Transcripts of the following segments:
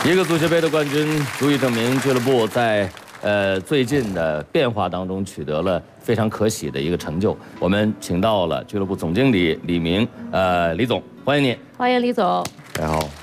一个足协杯的冠军，足以证明俱乐部在最近的变化当中取得了非常可喜的一个成就。我们请到了俱乐部总经理李明，李总，欢迎你。 欢迎李总。 大家好。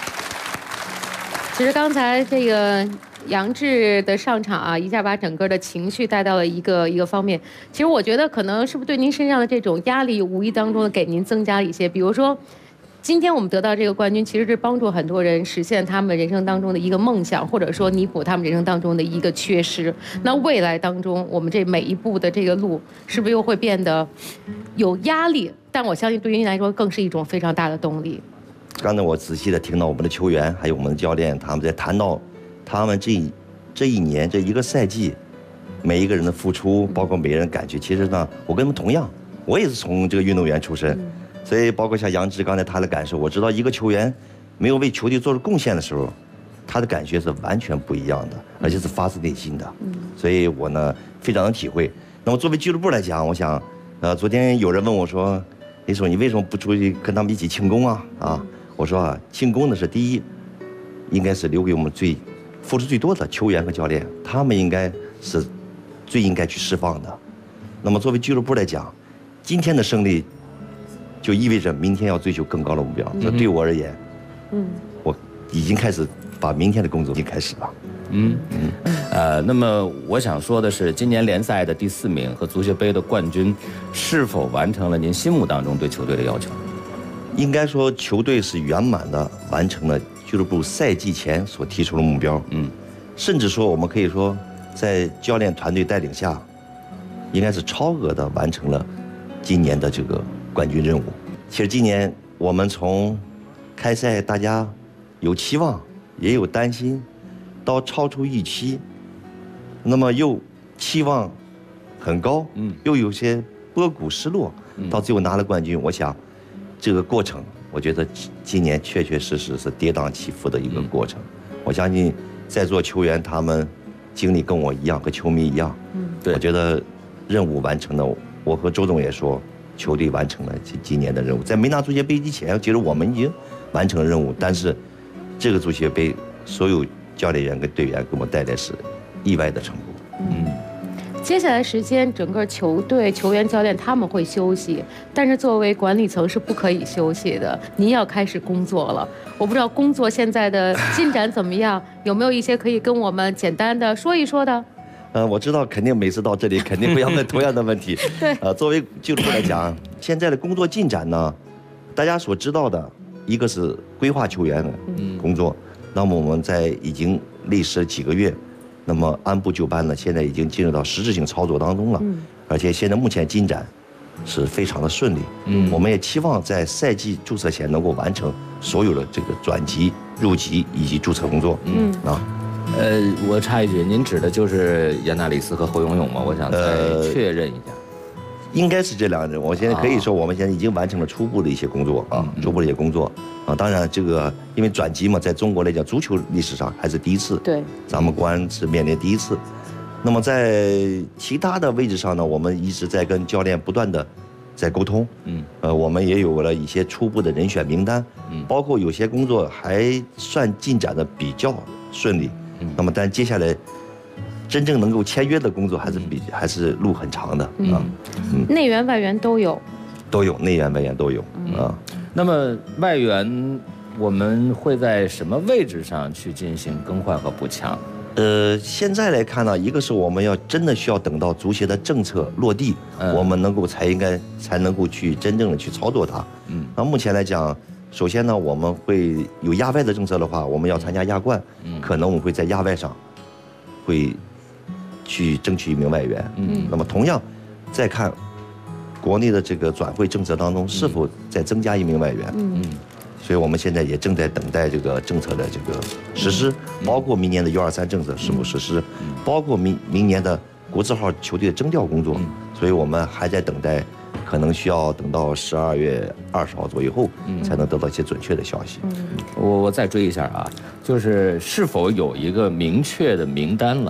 其实刚才这个杨志的上场啊，一下把整个的情绪带到了一个方面。其实我觉得可能是不是对您身上的这种压力，无意当中的给您增加了一些，比如说。今天我们得到这个冠军，其实是帮助很多人实现他们人生当中的一个梦想，或者说弥补他们人生当中的一个缺失。那未来当中，我们这每一步的这个路，是不是又会变得有压力？但我相信对于您来说，更是一种非常大的动力。 刚才我仔细的听到我们的球员还有我们的教练，他们在谈到他们这一年这一个赛季，每一个人的付出，包括每个人的感觉。其实呢，我跟他们同样，我也是从这个运动员出身。所以，包括像杨志刚才他的感受，我知道一个球员没有为球队做出贡献的时候，他的感觉是完全不一样的，而且是发自内心的。所以我呢非常能体会。那么作为俱乐部来讲，我想，昨天有人问我说，李总，你为什么不出去跟他们一起庆功啊？啊，我说啊，庆功的是第一，应该是留给我们付出最多的球员和教练，他们应该是最应该去释放的。那么作为俱乐部来讲，今天的胜利。就意味着明天要追求更高的目标。那对我而言，我已经开始把明天的工作已经开始了。 那么我想说的是，今年联赛的第4名和足协杯的冠军，是否完成了您心目当中对球队的要求？ 应该说，球队是圆满的完成了俱乐部赛季前所提出的目标。甚至说，我们可以说，在教练团队带领下，应该是超额的完成了今年的这个冠军任务。其实今年我们从开赛大家有期望，也有担心，到超出预期，那么又期望很高，又有些波谷失落，到最后拿了冠军。我想这个过程，我觉得今年确确实实是跌宕起伏的一个过程。我相信在座球员他们经历跟我一样，和球迷一样。我觉得任务完成了。我和周总也说。球队完成了今年的任务，在没拿足协杯之前，其实我们已经完成了任务。但是，这个足协杯，所有教练员跟队员给我们带来是意外的成果。 接下来时间，整个球队、球员、教练他们会休息，但是作为管理层是不可以休息的。您要开始工作了，我不知道工作现在的进展怎么样，有没有一些可以跟我们简单的说一说的？ 我知道，肯定每次到这里，肯定会要问同样的问题。 对。 作为俱乐部来讲，现在的工作进展呢，大家所知道的，一个是规划球员的工作，那么我们已经历时了几个月，那么按部就班的，现在已经进入到实质性操作当中了。而且现在目前进展是非常的顺利。我们也期望在赛季注册前能够完成所有的这个转籍、入籍以及注册工作。 我插一句，您指的就是亚纳里斯和侯永永吗？我想再确认一下。 应该是这两个人。我现在可以说，我们现在已经完成了初步的一些工作初步的一些工作当然，这个因为转籍嘛，在中国来讲，足球历史上还是第一次。对，咱们国安是面临第一次。那么在其他的位置上呢，我们一直在跟教练不断的在沟通。我们也有了一些初步的人选名单。包括有些工作还算进展的比较顺利。那么，但接下来真正能够签约的工作还是路很长的内援外援都有， 内援外援都有那么外援我们会在什么位置上去进行更换和补强？ 现在来看呢，一个是我们真的需要等到足协的政策落地，我们才能够去真正的去操作它。那目前来讲。首先呢，我们会有亚外的政策的话，我们要参加亚冠，可能我们会在亚外上，会去争取一名外援。那么同样，再看国内的这个转会政策当中是否再增加一名外援。所以我们现在也正在等待这个政策的这个实施，包括明年的123政策是否实施，包括明年的国字号球队的征调工作。所以我们还在等待。可能需要等到12月20号左右后，才能得到一些准确的消息。 我再追一下啊，是否有一个明确的名单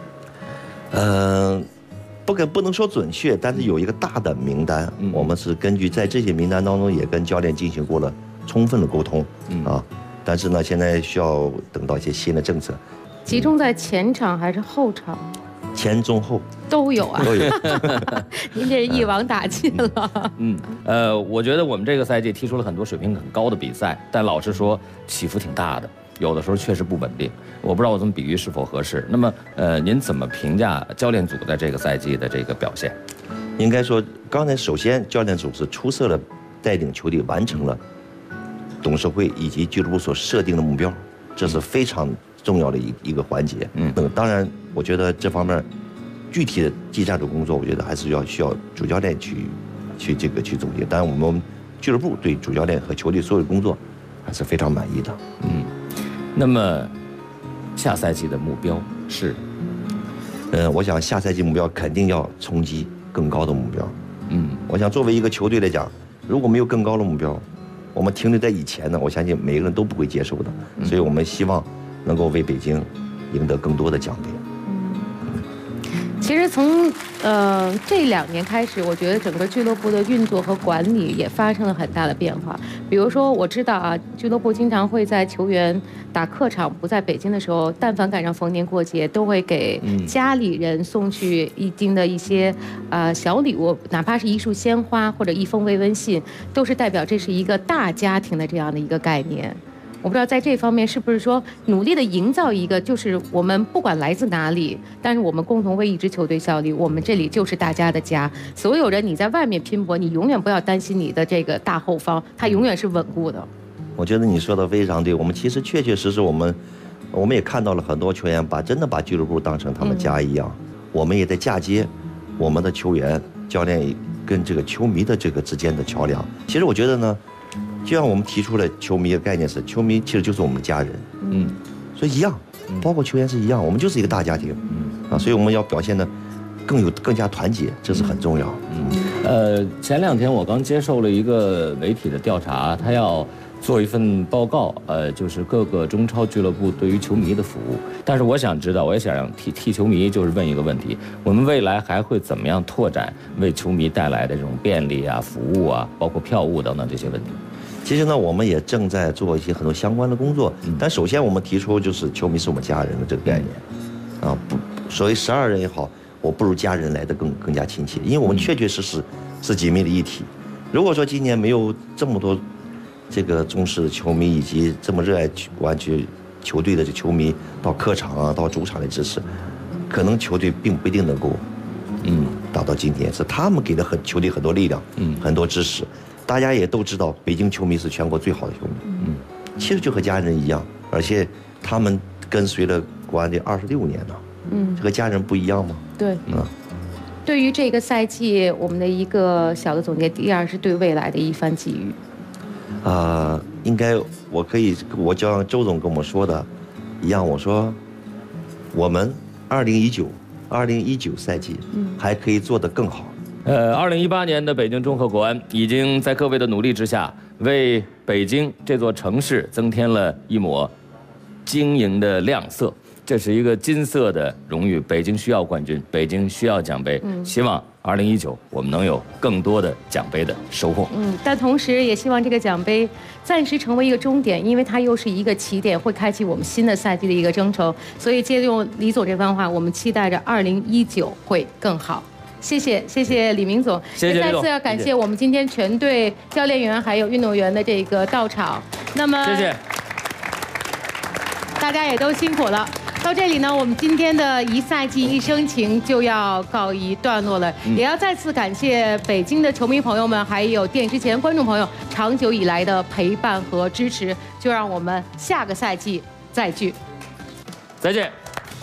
了？ 不能说准确，但是有一个大的名单。我们是根据在这些名单当中，也跟教练进行过了充分的沟通但是呢，现在需要等到一些新的政策。 集中在前场还是后场？ 前中后都有啊， 都有。 您这是一网打尽了。 我觉得我们这个赛季踢出了很多水平很高的比赛，但老实说起伏挺大的，有的时候确实不稳定。我不知道我这么比喻是否合适。那么，您怎么评价教练组在这个赛季的这个表现？ 应该说，刚才首先教练组是出色的带领球队完成了董事会以及俱乐部所设定的目标，这是非常重要的一个环节。当然，我觉得这方面具体的技战术工作，我觉得还是需要主教练去总结。当然，我们俱乐部对主教练和球队所有的工作还是非常满意的。 那么下赛季的目标是？ 我想下赛季目标肯定要冲击更高的目标。我想作为一个球队来讲，如果没有更高的目标，我们停留在以前呢，我相信每个人都不会接受的。所以我们希望能够为北京赢得更多的奖杯。 其实从这2年开始，我觉得整个俱乐部的运作和管理也发生了很大的变化。比如说，我知道啊，俱乐部经常会在球员打客场不在北京的时候，但凡赶上逢年过节，都会给家里人送去一定的一些小礼物，哪怕是一束鲜花或者一封慰问信，都是代表这是一个大家庭的这样的一个概念。我不知道在这方面是不是说努力的营造一个，就是我们不管来自哪里，但是我们共同为一支球队效力，我们这里就是大家的家。所有人你在外面拼搏，你永远不要担心你的这个大后方，它永远是稳固的。 我觉得你说的非常对，我们其实确确实实我们也看到了很多球员真的把俱乐部当成他们家一样。我们也在嫁接我们的球员、教练跟这个球迷的这个之间的桥梁。其实我觉得呢，就像我们提出了球迷的概念是，球迷其实就是我们的家人。所以一样，包括球员是一样，我们就是一个大家庭。所以我们要表现的更加团结，这是很重要。 前2天我刚接受了一个媒体的调查，他要做一份报告，就是各个中超俱乐部对于球迷的服务。但是我想知道，我也想让替球迷就是问一个问题：我们未来还会怎么样拓展为球迷带来的这种便利啊、服务啊，包括票务等等这些问题？ 其实呢，我们也正在做一些很多相关的工作。但首先我们提出就是球迷是我们家人的这个概念。所谓12人也好，我不如家人来的更加亲切，因为我们确确实实是紧密的一体。如果说今年没有这么多这个忠实的球迷以及这么热爱国安球队的这球迷到客场啊、到主场来支持，可能球队并不一定能够达到今天。是他们给了球队很多力量，很多支持。大家也都知道，北京球迷是全国最好的球迷。其实就和家人一样，而且他们跟随了国安队26年了。这和家人不一样吗？ 对。对于这个赛季，我们的一个小的总结，第二是对未来的一番寄语。 应该我就像周总跟我们说的一样，我说我们2019赛季还可以做得更好。 2018年的北京中赫国安已经在各位的努力之下，为北京这座城市增添了一抹晶莹的亮色。这是一个金色的荣誉，北京需要冠军，北京需要奖杯。希望2019我们能有更多的奖杯的收获。 但同时也希望这个奖杯暂时成为一个终点，因为它又是一个起点，会开启我们新的赛季的一个征程。所以借用李总这番话，我们期待着2019会更好。谢谢李明总， 谢谢李总， 再次要感谢我们今天全队教练员还有运动员的这个到场。那么谢谢大家也都辛苦了。到这里呢，我们今天的一赛季一生情就要告一段落了，也要再次感谢北京的球迷朋友们，还有电视前观众朋友长久以来的陪伴和支持。就让我们下个赛季再聚， 再见。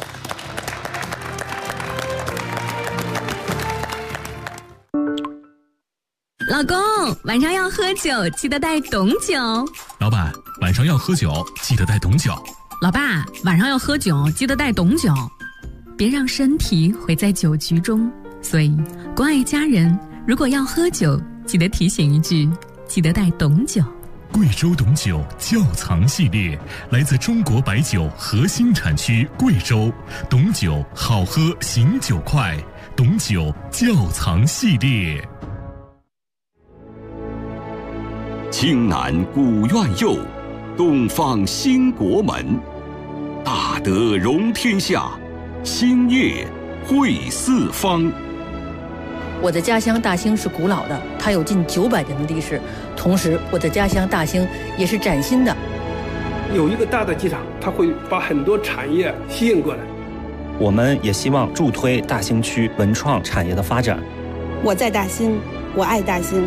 老公，晚上要喝酒，记得带董酒。 老板，晚上要喝酒，记得带董酒。 老爸，晚上要喝酒，记得带董酒。别让身体毁在酒局中。所以，关爱家人，如果要喝酒，记得提醒一句，记得带董酒。 贵州董酒窖藏系列，来自中国白酒核心产区贵州，董酒好喝醒酒快，董酒窖藏系列。 青南古院釉， 东方兴国门，大德容天下，兴业惠四方。 我的家乡大兴是古老的，它有近900年的历史。同时，我的家乡大兴也是崭新的。 有一个大的机场，它会把很多产业吸引过来。 我们也希望助推大兴区文创产业的发展。 我在大兴，我爱大兴。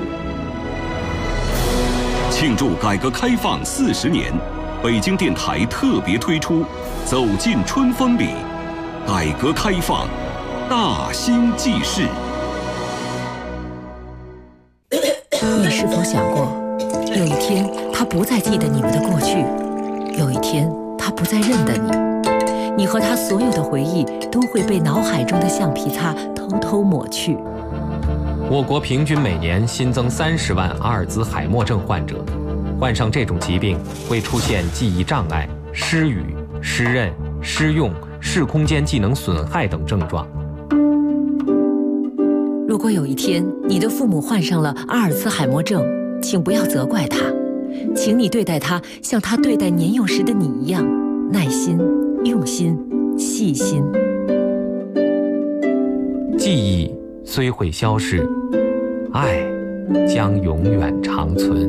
庆祝改革开放40年，北京电台特别推出《走进春风里》，改革开放大兴记事。 你是否想过，有一天他不再记得你们的过去，有一天他不再认得你，你和他所有的回忆都会被脑海中的橡皮擦偷偷抹去。 我国平均每年新增30万阿尔兹海默症患者，患上这种疾病会出现记忆障碍、失语、失认、失用、视空间技能损害等症状。 如果有一天你的父母患上了阿尔兹海默症，请不要责怪他，请你对待他像他对待年幼时的你一样，耐心、用心、细心。 记忆虽会消逝，爱将永远长存。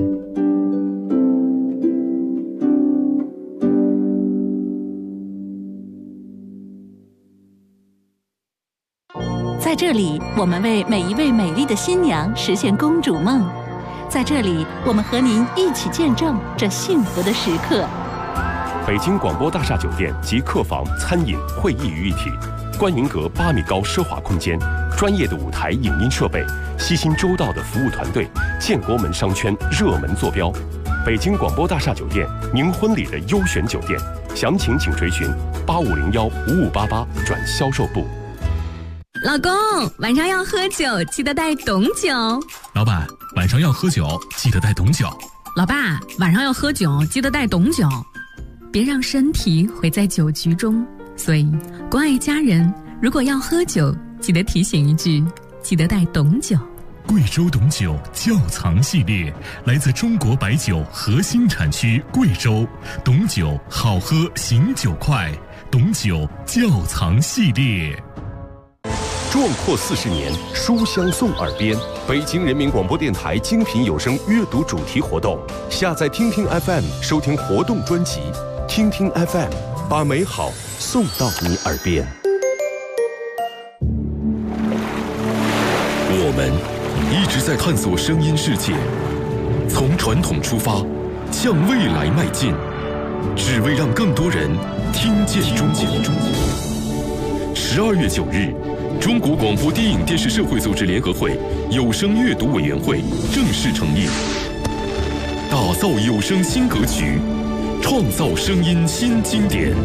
在这里，我们为每一位美丽的新娘实现公主梦。在这里，我们和您一起见证这幸福的时刻。 北京广播大厦酒店集客房、餐饮、会议于一体，观云阁8米高奢华空间，专业的舞台影音设备，悉心周到的服务团队，建国门商圈热门坐标。北京广播大厦酒店，您婚礼的优选酒店，详情请垂询8501-5588转销售部。 老公，晚上要喝酒，记得带懂酒。 老板，晚上要喝酒，记得带懂酒。 老爸，晚上要喝酒，记得带懂酒。别让身体毁在酒局中。所以，关爱家人，如果要喝酒，记得提醒一句，记得带懂酒。 贵州董酒窖藏系列，来自中国白酒核心产区贵州，董酒好喝醒酒快，董酒窖藏系列。 壮阔40年，书香送耳边。北京人民广播电台精品有声阅读主题活动，下载听听 FM 收听活动专辑，听听 FM， 把美好送到你耳边。 我们一直在探索声音世界，从传统出发，向未来迈进，只为让更多人听见中国。12月9日。中国广播电影电视社会组织联合会有声阅读委员会正式成立，打造有声新格局，创造声音新经典。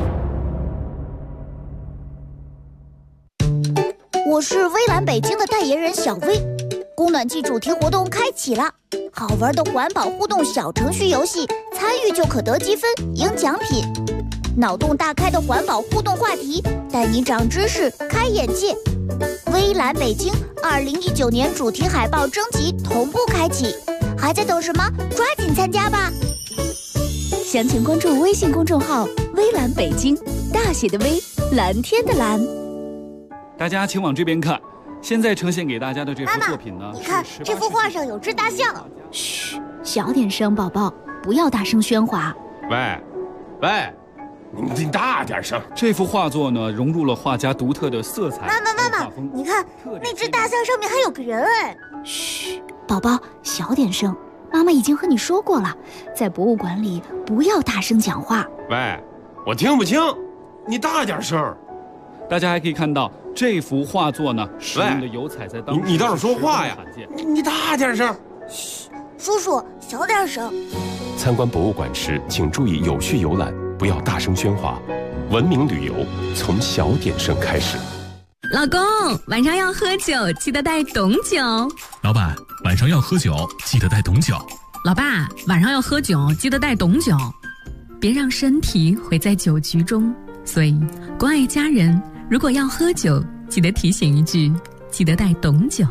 我是微蓝北京的代言人小薇，供暖季主题活动开启了，好玩的环保互动小程序游戏，参与就可得积分赢奖品。脑洞大开的环保互动话题，带你长知识、开眼界。微蓝北京2019年主题海报征集同步开启，还在等什么？抓紧参加吧！详情关注微信公众号“微蓝北京”，大写的微，蓝天的蓝。 大家请往这边看，现在呈现给大家的这幅作品呢， 你看这幅画上有只大象。嘘，小点声，宝宝，不要大声喧哗。 喂。你大点声！ 这幅画作呢，融入了画家独特的色彩。 妈妈，你看那只大象上面还有个人哎！嘘，宝宝，小点声。妈妈已经和你说过了，在博物馆里不要大声讲话。 喂，我听不清，你大点声。 大家还可以看到这幅画作呢，使用的油彩在当时你倒是说话呀！你大点声。 嘘，叔叔，小点声。 参观博物馆时，请注意有序游览。不要大声喧哗，文明旅游从小点声开始。 老公，晚上要喝酒，记得带懂酒。 老板，晚上要喝酒，记得带懂酒。 老爸，晚上要喝酒，记得带懂酒。别让身体毁在酒局中。所以，关爱家人，如果要喝酒，记得提醒一句，记得带懂酒。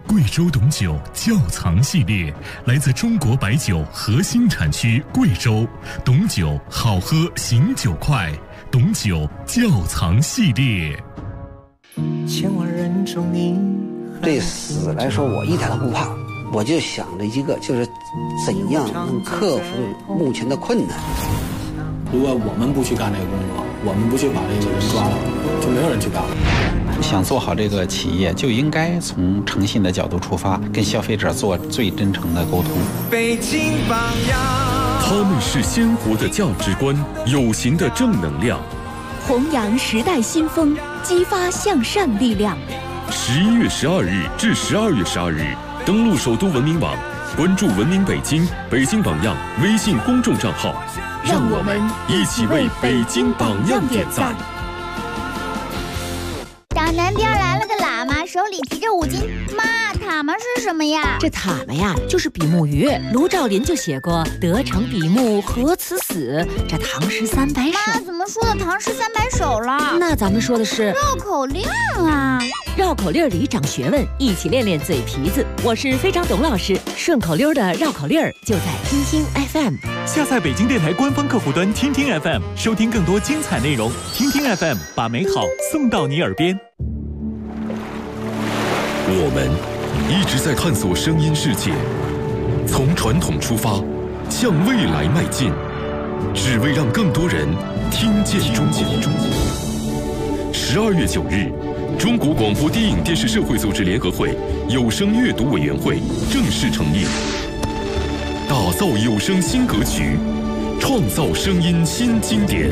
贵州董酒窖藏系列，来自中国白酒核心产区贵州，董酒好喝醒酒快，董酒窖藏系列。 千万人中你，对死来说我一点都不怕，我就想着一个，就是怎样能克服目前的困难。 如果我们不去干这个工作，我们不去把这个人抓了，就没有人去干了。 想做好这个企业，就应该从诚信的角度出发，跟消费者做最真诚的沟通。 北京榜样， 他们是鲜活的价值观，有形的正能量， 弘扬时代新风，激发向善力量。 11月12日至12月12日，登录首都文明网，关注文明北京、北京榜样微信公众账号， 让我们一起为北京榜样点赞。 大南边来了个喇嘛，手里提着5斤。妈，塔嘛是什么呀？ 这塔嘛呀，就是比目鱼。卢照邻就写过“得偿比目何辞死”，这唐诗300首。 妈，怎么说的唐诗300首了？ 那咱们说的是绕口令啊！ 绕口令里长学问，一起练练嘴皮子。我是非常董老师，顺口溜的绕口令就在听听 FM。 下载北京电台官方客户端听听 FM， 收听更多精彩内容。听听 FM， 把美好送到你耳边。 我们一直在探索声音世界，从传统出发，向未来迈进，只为让更多人听见中国。12月9日，中国广播电影电视社会组织联合会有声阅读委员会正式成立，打造有声新格局，创造声音新经典。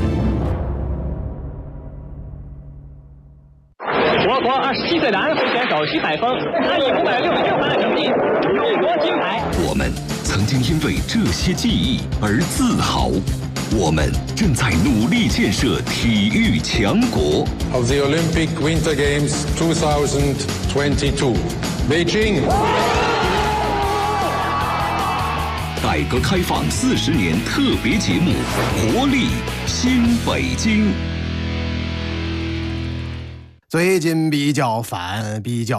我国27岁的安徽选手徐海峰，他以566分的成绩勇夺金牌。 我们曾经因为这些记忆而自豪，我们正在努力建设体育强国。 Of the Olympic Winter Games 2022, Beijing。 改革开放40年特别节目《活力新北京》。 最近比较烦，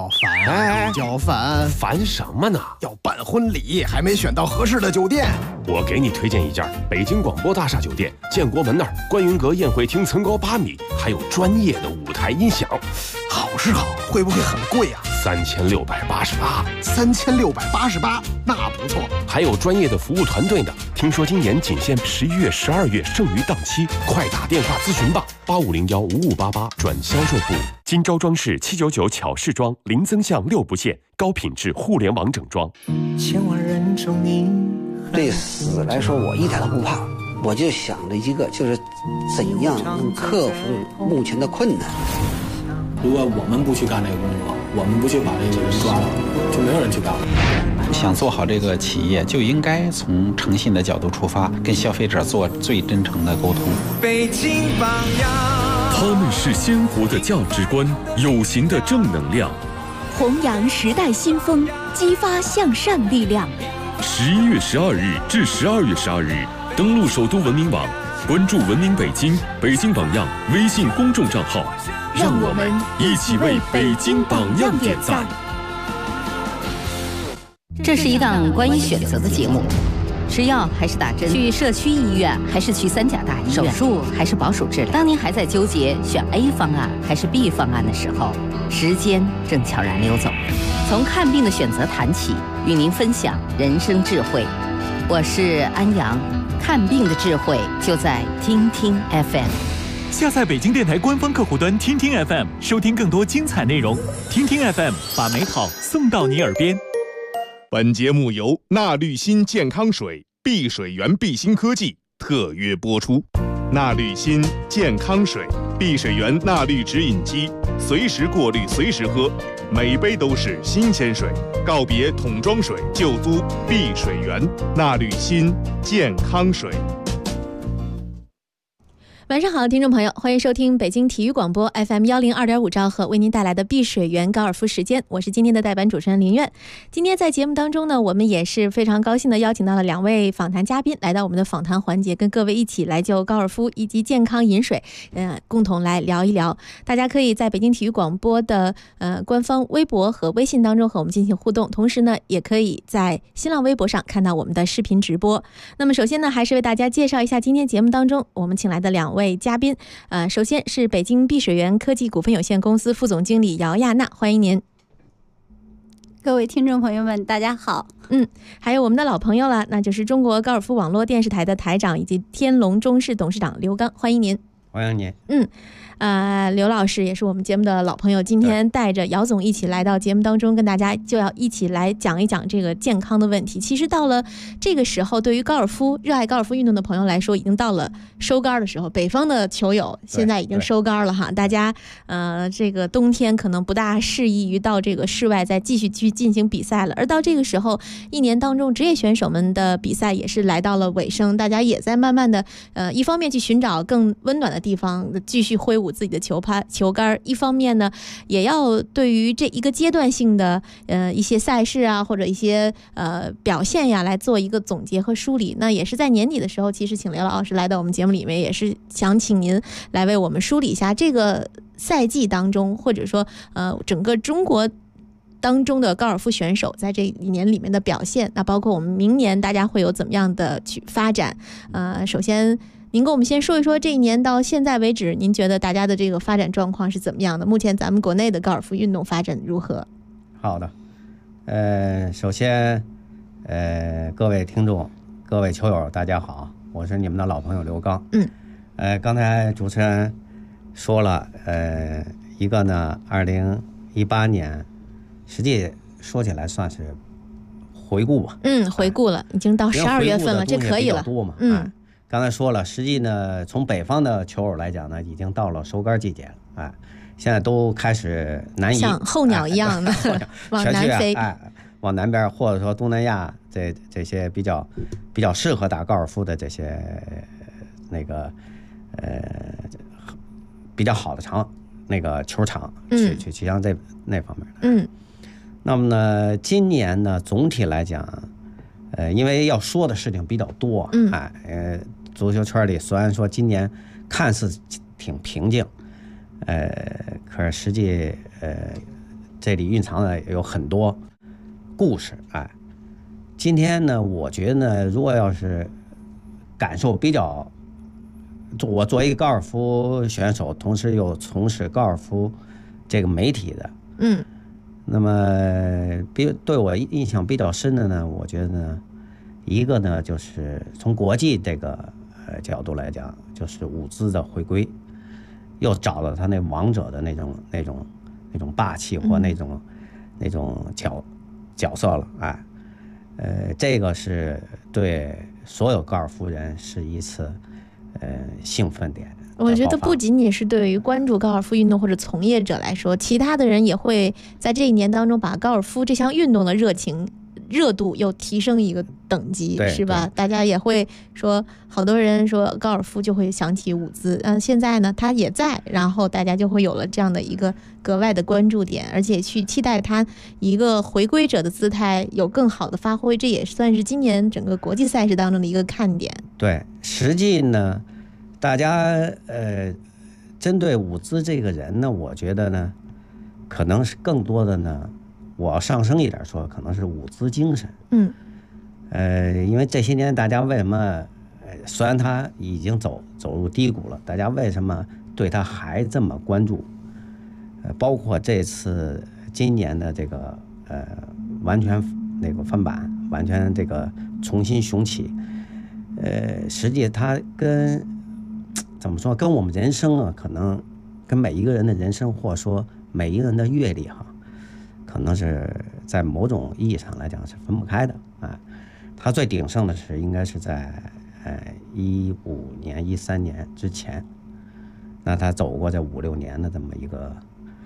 烦什么呢？ 要办婚礼，还没选到合适的酒店。 我给你推荐一家北京广播大厦酒店，建国门那儿观云阁宴会厅层高8米，还有专业的舞台音响。 好是好，会不会很贵啊 ？3688。 3688，那不错。 还有专业的服务团队呢。听说今年仅限11月、12月剩余档期，快打电话咨询吧，85015588转销售部。金招装饰799巧饰装，零增项6不限，高品质互联网整装。 千万人中你，对死来说我一点都不怕，我就想着一个，就是怎样能克服目前的困难。 如果我们不去干这个工作，我们不去把这个人抓了，就没有人去干了。 想做好这个企业，就应该从诚信的角度出发，跟消费者做最真诚的沟通。 北京榜样， 他们是鲜活的价值观，有形的正能量， 弘扬时代新风，激发向善力量。 11月12日至12月12日，登录首都文明网，关注文明北京、北京榜样微信公众账号， 让我们一起为北京榜样点赞。 这是一档关于选择的节目，吃药还是打针，去社区医院还是去3甲大医院，手术还是保守治疗。当您还在纠结选 A 方案还是 B 方案的时候，时间正悄然溜走。从看病的选择谈起，与您分享人生智慧。我是安阳，看病的智慧就在听听 FM。 下载北京电台官方客户端听听 FM， 收听更多精彩内容。听听 FM， 把美好送到你耳边。 本节目由纳滤新健康水、碧水源碧新科技特约播出。纳滤新健康水、碧水源纳滤直饮机，随时过滤，随时喝，每杯都是新鲜水。告别桶装水，就租碧水源。纳滤新健康水。 晚上好，听众朋友，欢迎收听北京体育广播 FM102.5兆赫为您带来的碧水园高尔夫时间，我是今天的代班主持人林苑。今天在节目当中呢，我们也是非常高兴的邀请到了2位访谈嘉宾来到我们的访谈环节，跟各位一起来就高尔夫以及健康饮水共同来聊一聊。大家可以在北京体育广播的官方微博和微信当中和我们进行互动，同时呢也可以在新浪微博上看到我们的视频直播。那么首先呢，还是为大家介绍一下今天节目当中我们请来的2位嘉宾，首先是北京碧水园科技股份有限公司副总经理姚亚娜，欢迎您。 各位听众朋友们，大家好。 还有我们的老朋友了，那就是中国高尔夫网络电视台的台长以及天龙中视董事长刘刚，欢迎您。 欢迎您。 刘老师也是我们节目的老朋友，今天带着姚总一起来到节目当中，跟大家就要一起来讲一讲这个健康的问题。其实到了这个时候，对于高尔夫热爱高尔夫运动的朋友来说，已经到了收杆的时候。北方的球友现在已经收杆了哈，大家这个冬天可能不大适宜于到这个室外再继续去进行比赛了。而到这个时候，一年当中职业选手们的比赛也是来到了尾声，大家也在慢慢的一方面去寻找更温暖的地方，继续挥舞自己的球杆，一方面呢也要对于这一个阶段性的一些赛事啊或者一些表现呀来做一个总结和梳理。那也是在年底的时候，其实请刘老师来到我们节目里面，也是想请您来为我们梳理一下这个赛季当中，或者说整个中国当中的高尔夫选手在这一年里面的表现，那包括我们明年大家会有怎么样的去发展。首先您跟我们先说一说这一年到现在为止，您觉得大家的这个发展状况是怎么样的？目前咱们国内的高尔夫运动发展如何？ 好的，首先各位听众各位球友大家好，我是你们的老朋友刘刚。刚才主持人说了一个呢2018年实际说起来算是回顾吧。 回顾了，已经到12月份了，这可以了。 刚才说了，实际呢，从北方的球友来讲呢，已经到了收杆季节了，现在都开始南移， 像候鸟一样的往南飞， 往南边或者说东南亚这些比较适合打高尔夫的这些比较好的球场去向那方面的。那么呢，今年呢，总体来讲，因为要说的事情比较多，足球圈里虽然说今年看似挺平静，可是实际这里蕴藏的有很多故事。今天呢，我觉得呢，如果要是感受比较，我作为一个高尔夫选手，同时又从事高尔夫这个媒体的，那么对我印象比较深的呢，我觉得呢，一个呢就是从国际这个角度来讲，就是舞姿的回归，又找到他那王者的那种霸气或那种角色了。这个是对所有高尔夫人是一次兴奋点。 我觉得不仅仅是对于关注高尔夫运动或者从业者来说，其他的人也会在这一年当中把高尔夫这项运动的热度又提升一个等级，是吧？大家也会说，好多人说高尔夫就会想起舞姿，现在呢它也在，然后大家就会有了这样的一个格外的关注点，而且去期待它一个回归者的姿态有更好的发挥，这也算是今年整个国际赛事当中的一个看点。 对，实际呢，大家针对舞姿这个人呢，我觉得呢，可能是更多的呢，我要上升一点说，可能是舞姿精神。因为这些年大家为什么，虽然他已经走入低谷了，大家为什么对他还这么关注？包括这次今年的这个完全翻版，完全这个重新雄起，实际它怎么说，跟我们人生啊，可能跟每一个人的人生，或者说每一个人的阅历哈，可能是在某种意义上来讲是分不开的。它最鼎盛的是应该是在15年、13年之前，那他走过这5、6年的这么一个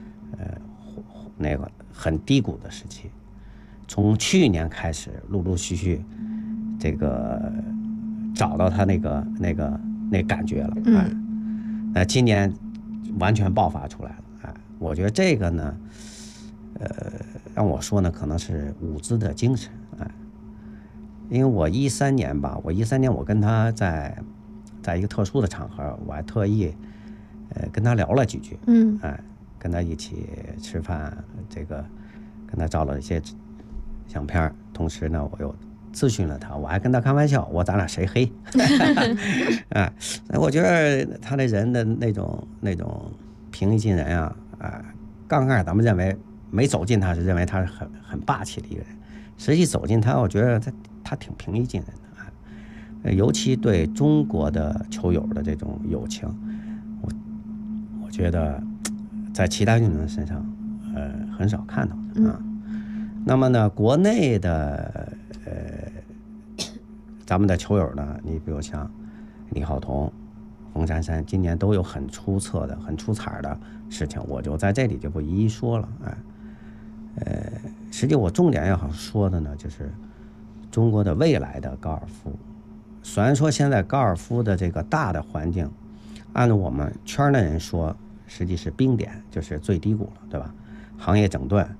很低谷的时期，从去年开始陆陆续续这个找到他那感觉了。 今年完全爆发出来了。我觉得这个呢，让我说呢，可能是伍兹的精神。因为我13年吧，我跟他在一个特殊的场合，我还特意跟他聊了几句，跟他一起吃饭，这个跟他照了一些相片，同时呢，我又咨询了他，我还跟他开玩笑，我咱俩谁黑？我觉得他这人的那种平易近人啊，刚开始咱们认为没走近他是认为他是很霸气的一个人，实际走近他，我觉得他挺平易近人的，尤其对中国的球友的这种友情，我觉得在其他运动员身上很少看到的啊。那么呢，国内的咱们的球友呢，你比如像李浩彤、冯珊珊，今年都有很出色的、很出彩的事情，我就在这里就不一一说了。实际我重点要说的呢，就是中国的未来的高尔夫。虽然说现在高尔夫的这个大的环境，按照我们圈内人说，实际是冰点，就是最低谷了，对吧？行业整顿，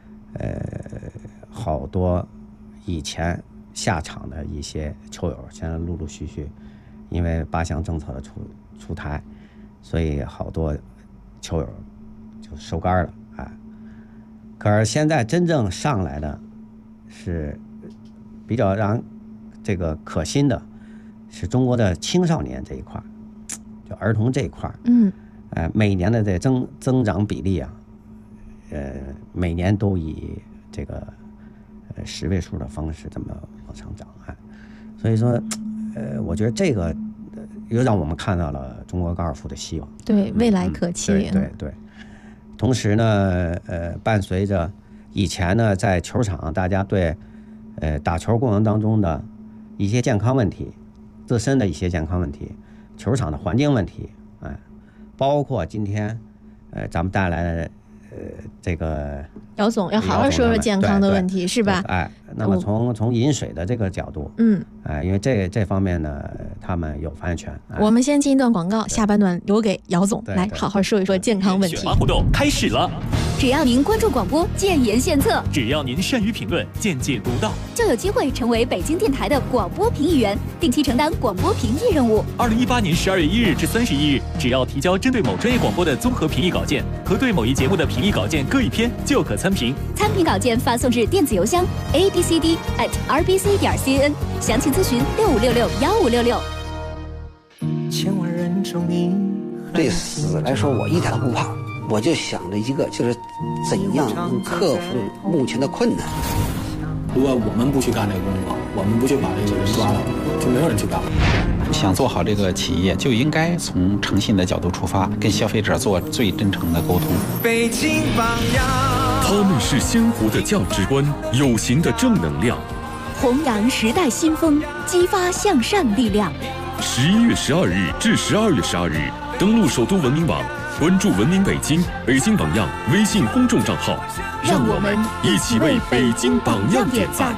好多以前下场的一些球友，现在陆陆续续因为8项政策的出台，所以好多球友就收杆了。可是现在真正上来的是比较让这个可心的，是中国的青少年这一块，就儿童这一块，每年的这增长比例啊，每年都以这个10位数的方式这么往上涨，所以说，我觉得这个又让我们看到了中国高尔夫的希望， 对，未来可期。 对。同时呢，伴随着以前呢，在球场大家对打球过程当中的一些健康问题，自身的一些健康问题，球场的环境问题，包括今天咱们带来的这个姚总要好好说说健康的问题，是吧？ 那么从饮水的这个角度，因为这方面呢，他们有发言权。 我们先进一段广告，下半段留给姚总来好好说一说健康问题。 选拔活动开始了， 只要您关注广播，建言献策； 只要您善于评论，见解独到， 就有机会成为北京电台的广播评议员，定期承担广播评议任务。 2018年12月1日至31日，只要提交针对某专业广播的综合评议稿件和对某一节目的评议稿件各1篇，就可参评。 参评稿件发送至电子邮箱 abcd@rbc.cn， 详情咨询65661566。 千万人中你， 对死来说我一点都不怕，我就想着一个，就是怎样克服目前的困难。 如果我们不去干这个工作，我们不去把这个人抓了，就没有人去干。 想做好这个企业，就应该从诚信的角度出发，跟消费者做最真诚的沟通。 北京榜样， 他们是鲜活的价值观，有形的正能量， 弘扬时代新风，激发向善力量。 11月12日至12月12日，登录首都文明网，关注文明北京、北京榜样微信公众账号， 让我们一起为北京榜样点赞。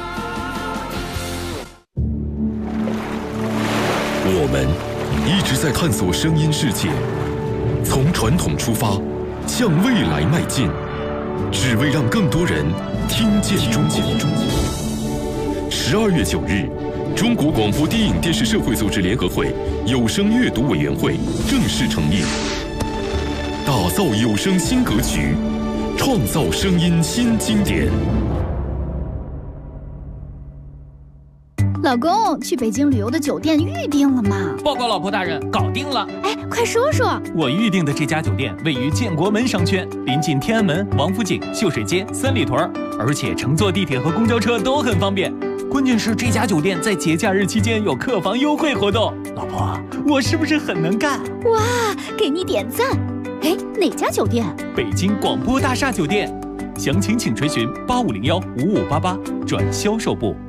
我们一直在探索声音世界，从传统出发，向未来迈进，只为让更多人听见中国。12月9日，中国广播电影电视社会组织联合会有声阅读委员会正式成立，打造有声新格局，创造声音新经典。 老公，去北京旅游的酒店预定了吗？ 报告老婆大人，搞定了。 哎，快说说。 我预定的这家酒店位于建国门商圈，临近天安门、王府井、秀水街、三里屯，而且乘坐地铁和公交车都很方便。关键是这家酒店在节假日期间有客房优惠活动。老婆，我是不是很能干？ 哇，给你点赞。哎，哪家酒店？ 北京广播大厦酒店。详情请垂询85015588转销售部。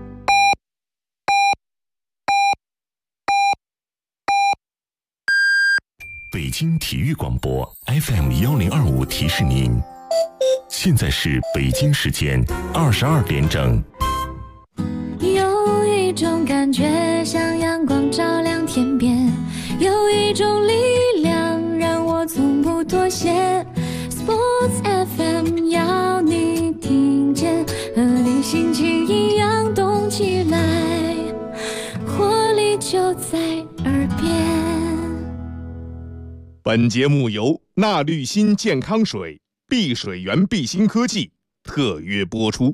北京体育广播 FM1025提示您，现在是北京时间22点整。 有一种感觉像阳光照亮天边，有一种力量和谐。Sports FM 要你听见，和你心情一样动起来，活力就在耳边。 本节目由纳绿新健康水、碧水源碧新科技特约播出。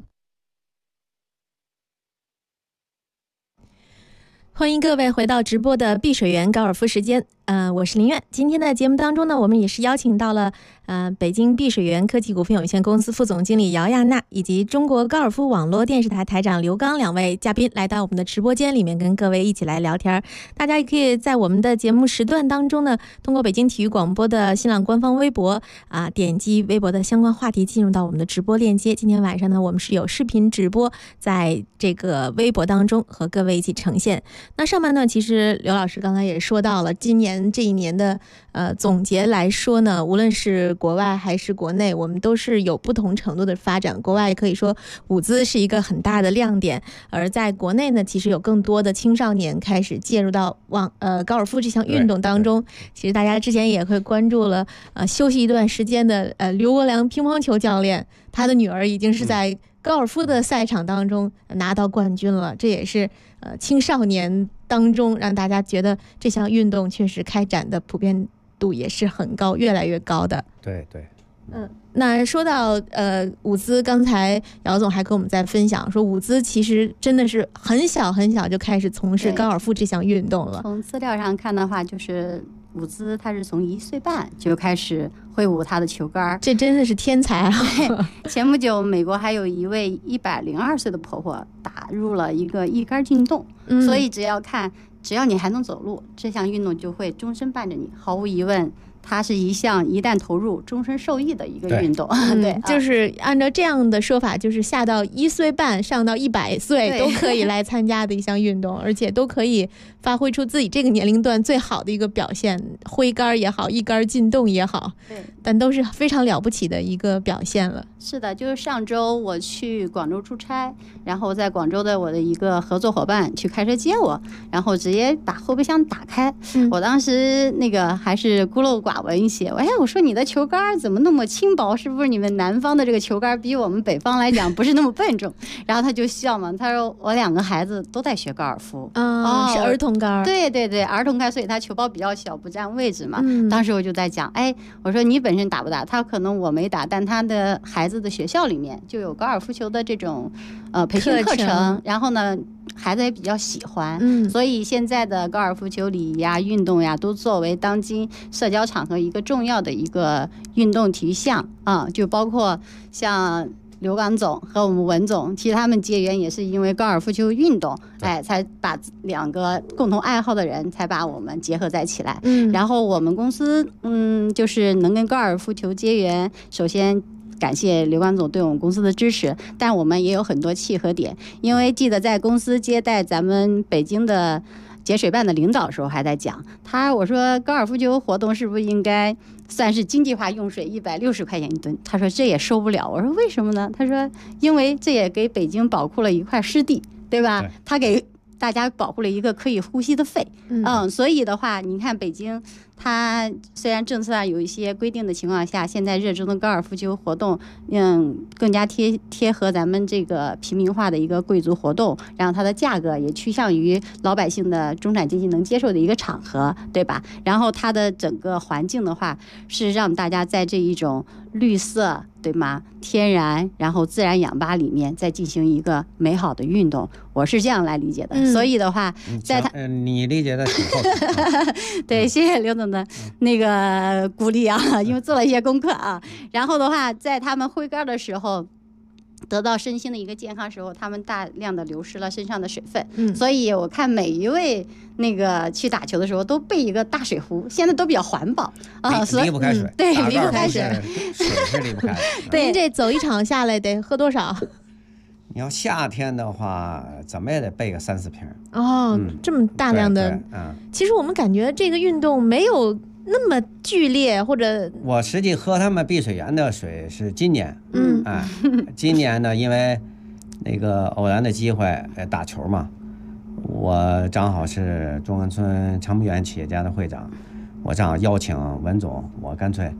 欢迎各位回到直播的碧水源高尔夫时间，我是林苑。今天的节目当中呢，我们也是邀请到了北京碧水源科技股份有限公司副总经理姚亚娜以及中国高尔夫网络电视台台长刘刚两位嘉宾来到我们的直播间里面，跟各位一起来聊天。大家也可以在我们的节目时段当中呢，通过北京体育广播的新浪官方微博点击微博的相关话题进入到我们的直播链接。今天晚上呢，我们是有视频直播在这个微博当中和各位一起呈现。那上半段其实刘老师刚才也说到了，今年这一年的总结来说呢，无论是国外还是国内，我们都是有不同程度的发展。国外可以说舞姿是一个很大的亮点，而在国内呢，其实有更多的青少年开始介入到高尔夫这项运动当中。其实大家之前也会关注了休息一段时间的刘国梁乒乓球教练，他的女儿已经是在高尔夫的赛场当中拿到冠军了，这也是青少年当中让大家觉得这项运动确实开展的普遍度也是很高，越来越高的。 对对。 那说到舞姿，刚才姚总还跟我们在分享说，舞姿其实真的是很小很小就开始从事高尔夫这项运动了。 从资料上看的话，就是舞姿他是从1岁半就开始挥舞他的球杆， 这真的是天才啊！ 前不久美国还有一位102岁的婆婆打入了一个一杆进洞，所以只要你还能走路，这项运动就会终身伴着你，毫无疑问。它是一项一旦投入终身受益的一个运动。对， 就是按照这样的说法，就是下到1岁半上到100岁都可以来参加的一项运动，而且都可以发挥出自己这个年龄段最好的一个表现，挥杆也好，一杆进洞也好， 对， 但都是非常了不起的一个表现了。 是的，就是上周我去广州出差，然后在广州的我的一个合作伙伴去开车接我，然后直接把后备箱打开，我当时那个还是孤陋寡闻一些，我说你的球杆怎么那么轻薄，是不是你们南方的这个球杆比我们北方来讲不是那么笨重？然后他就笑嘛，他说我2个孩子都在学高尔夫， 是儿童杆。 对对对，儿童杆，所以他球包比较小，不占位置嘛。当时我就在讲，我说你本身打不打？他可能我没打，但他的孩子的学校里面就有高尔夫球的这种培训课程，然后呢孩子也比较喜欢，所以现在的高尔夫球礼仪呀、运动呀，都作为当今社交场合一个重要的一个运动体育项就包括像刘刚总和我们文总，其实他们结缘也是因为高尔夫球运动，才把2个共同爱好的人才把我们结合在起来。然后我们公司就是能跟高尔夫球结缘，首先感谢刘刚总对我们公司的支持，但我们也有很多契合点，因为记得在公司接待咱们北京的节水办的领导的时候还在讲我说高尔夫球活动是不是应该算是经济化用水，160块钱一吨？他说这也受不了。我说为什么呢？他说因为这也给北京保护了一块湿地，对吧？他给大家保护了一个可以呼吸的肺。所以的话你看北京它虽然政策上有一些规定的情况下，现在热衷的高尔夫球活动更加贴合咱们这个平民化的一个贵族活动，然后它的价格也趋向于老百姓的中产阶级能接受的一个场合，对吧？然后它的整个环境的话是让大家在这一种绿色，对吗？天然然后自然氧吧里面再进行一个美好的运动，我是这样来理解的。所以的话在你理解的挺透彻。 对，谢谢刘总的那个鼓励因为做了一些功课然后的话在他们挥杆的时候得到身心的一个健康时候，他们大量的流失了身上的水分，所以我看每一位那个去打球的时候都备一个大水壶，现在都比较环保离不开水。 对，离不开水， 水是离不开的。 对，这走一场下来得喝多少？ 你要夏天的话，怎么也得备个3-4瓶。 这么大量的。其实我们感觉这个运动没有那么剧烈，或者我实际喝他们碧水源的水是今年，今年呢，因为那个偶然的机会打球嘛，我正好是中关村长木园企业家的会长，我正好邀请文总，我干脆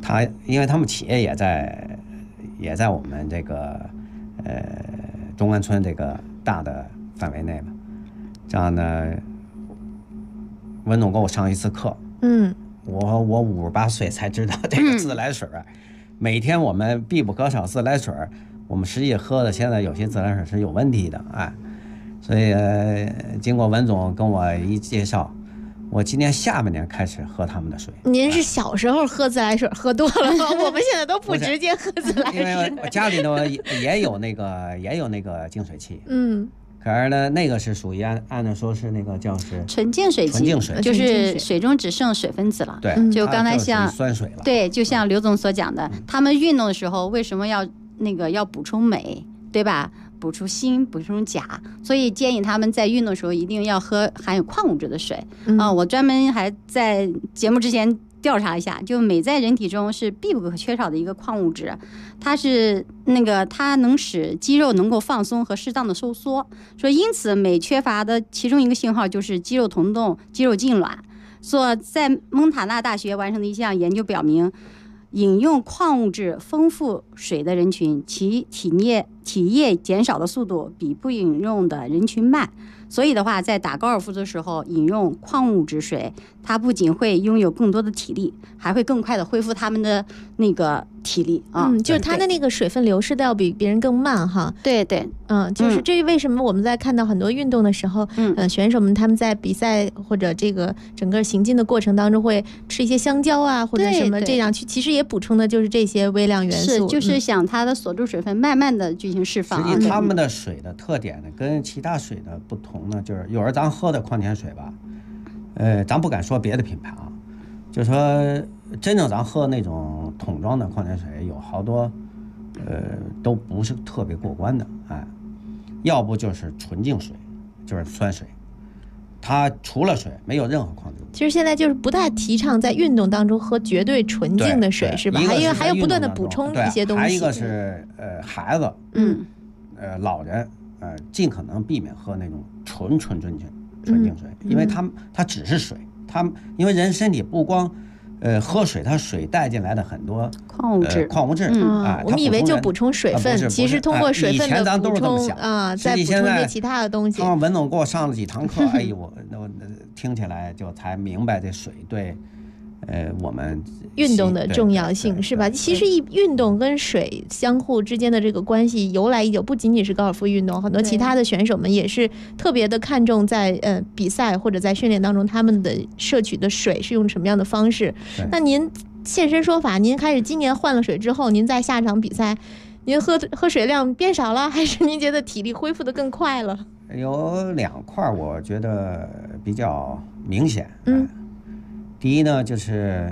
因为他们企业也在我们这个中关村这个大的范围内嘛，这样呢，文总给我上一次课，我58岁才知道这个自来水，每天我们必不可少自来水，我们实际喝的现在有些自来水是有问题的，所以经过文总跟我一介绍，我今年下半年开始喝他们的水。 您是小时候喝自来水喝多了吗？我们现在都不直接喝自来水， 因为我家里头也有那个净水器，可是呢，那个是属于按照说是那个叫是纯净水器，就是水中只剩水分子了。 对， 就刚才像酸水了。 对，就像刘总所讲的，他们运动的时候为什么要补充镁，对吧？补充锌，补充钾，所以建议他们在运动的时候一定要喝含有矿物质的水。我专门还在节目之前调查一下，就镁在人体中是必不可缺少的一个矿物质，它能使肌肉能够放松和适当的收缩，所以因此镁缺乏的其中一个信号就是肌肉疼痛、肌肉痉挛。所在蒙塔纳大学完成的一项研究表明，饮用矿物质丰富水的人群，其体液减少的速度比不饮用的人群慢。所以的话，在打高尔夫的时候饮用矿物质水，它不仅会拥有更多的体力，还会更快的恢复他们的那个体力就是它的那个水分流失的要比别人更慢哈。 对对， 就是这为什么我们在看到很多运动的时候，选手们他们在比赛或者这个整个行进的过程当中会吃一些香蕉啊或者什么这样去，其实也补充的就是这些微量元素， 就是想它的锁住水分慢慢的进行释放。 实际他们的水的特点呢，跟其他水的不同呢，就是有时候咱喝的矿泉水吧，咱不敢说别的品牌啊，就是说真正咱喝那种桶装的矿泉水，有好多都不是特别过关的，要不就是纯净水，就是酸水，它除了水没有任何矿物质。 其实现在就是不大提倡在运动当中喝绝对纯净的水，是吧？还有不断的补充一些东西。 还一个是孩子，老人，尽可能避免喝那种纯净水，因为它只是水，因为人身体不光喝水，它水带进来的很多矿物质我们以为就补充水分，其实通过水分的补充再补充一些其他的东西。 文总给我上了几堂课，哎呦，我听起来就才明白这水对我们运动的重要性，是吧？其实运动跟水相互之间的这个关系由来已久，不仅仅是高尔夫运动，很多其他的选手们也是特别的看重在比赛或者在训练当中他们的摄取的水是用什么样的方式。那您现身说法，您开始今年换了水之后，您在下场比赛您喝水量变少了，还是您觉得体力恢复的更快了？ 有两块我觉得比较明显。第一呢，就是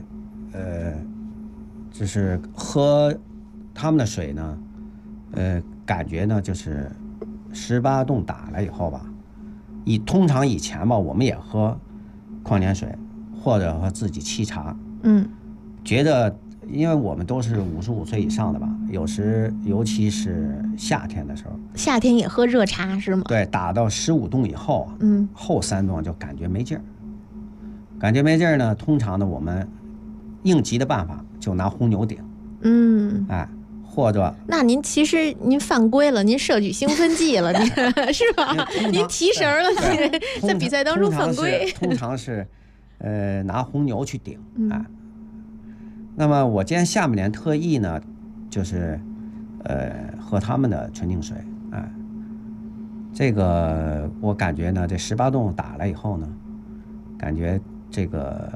喝他们的水呢，感觉呢就是18洞打了以后吧，通常以前吧，我们也喝矿泉水或者和自己沏茶，觉得因为我们都是55岁以上的吧，有时尤其是夏天的时候， 夏天也喝热茶是吗？ 对，打到15洞以后后3洞就感觉没劲儿，呢，通常呢我们应急的办法就拿红牛顶，或者那您其实您犯规了，您摄取兴奋剂了，您是吧？您提神了，在比赛当中犯规。 通常是拿红牛去顶，那么我今天下半年特意呢，就是喝他们的纯净水，这个我感觉呢，这18洞打了以后呢，感觉这个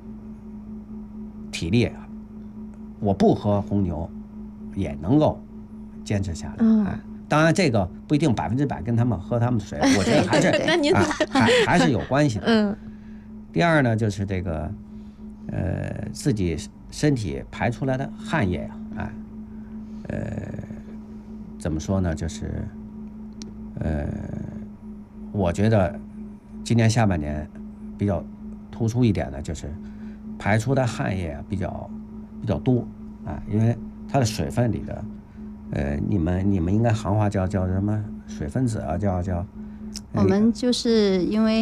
体力，我不喝红牛也能够坚持下来。当然这个不一定100%跟他们喝他们的水，我觉得还是那您还是有关系的。第二呢，就是这个自己身体排出来的汗液怎么说呢？就是我觉得今年下半年比较突出一点呢，就是排出的汗液比较多因为它的水分里的你们应该行话叫什么水分子啊，叫我们就是因为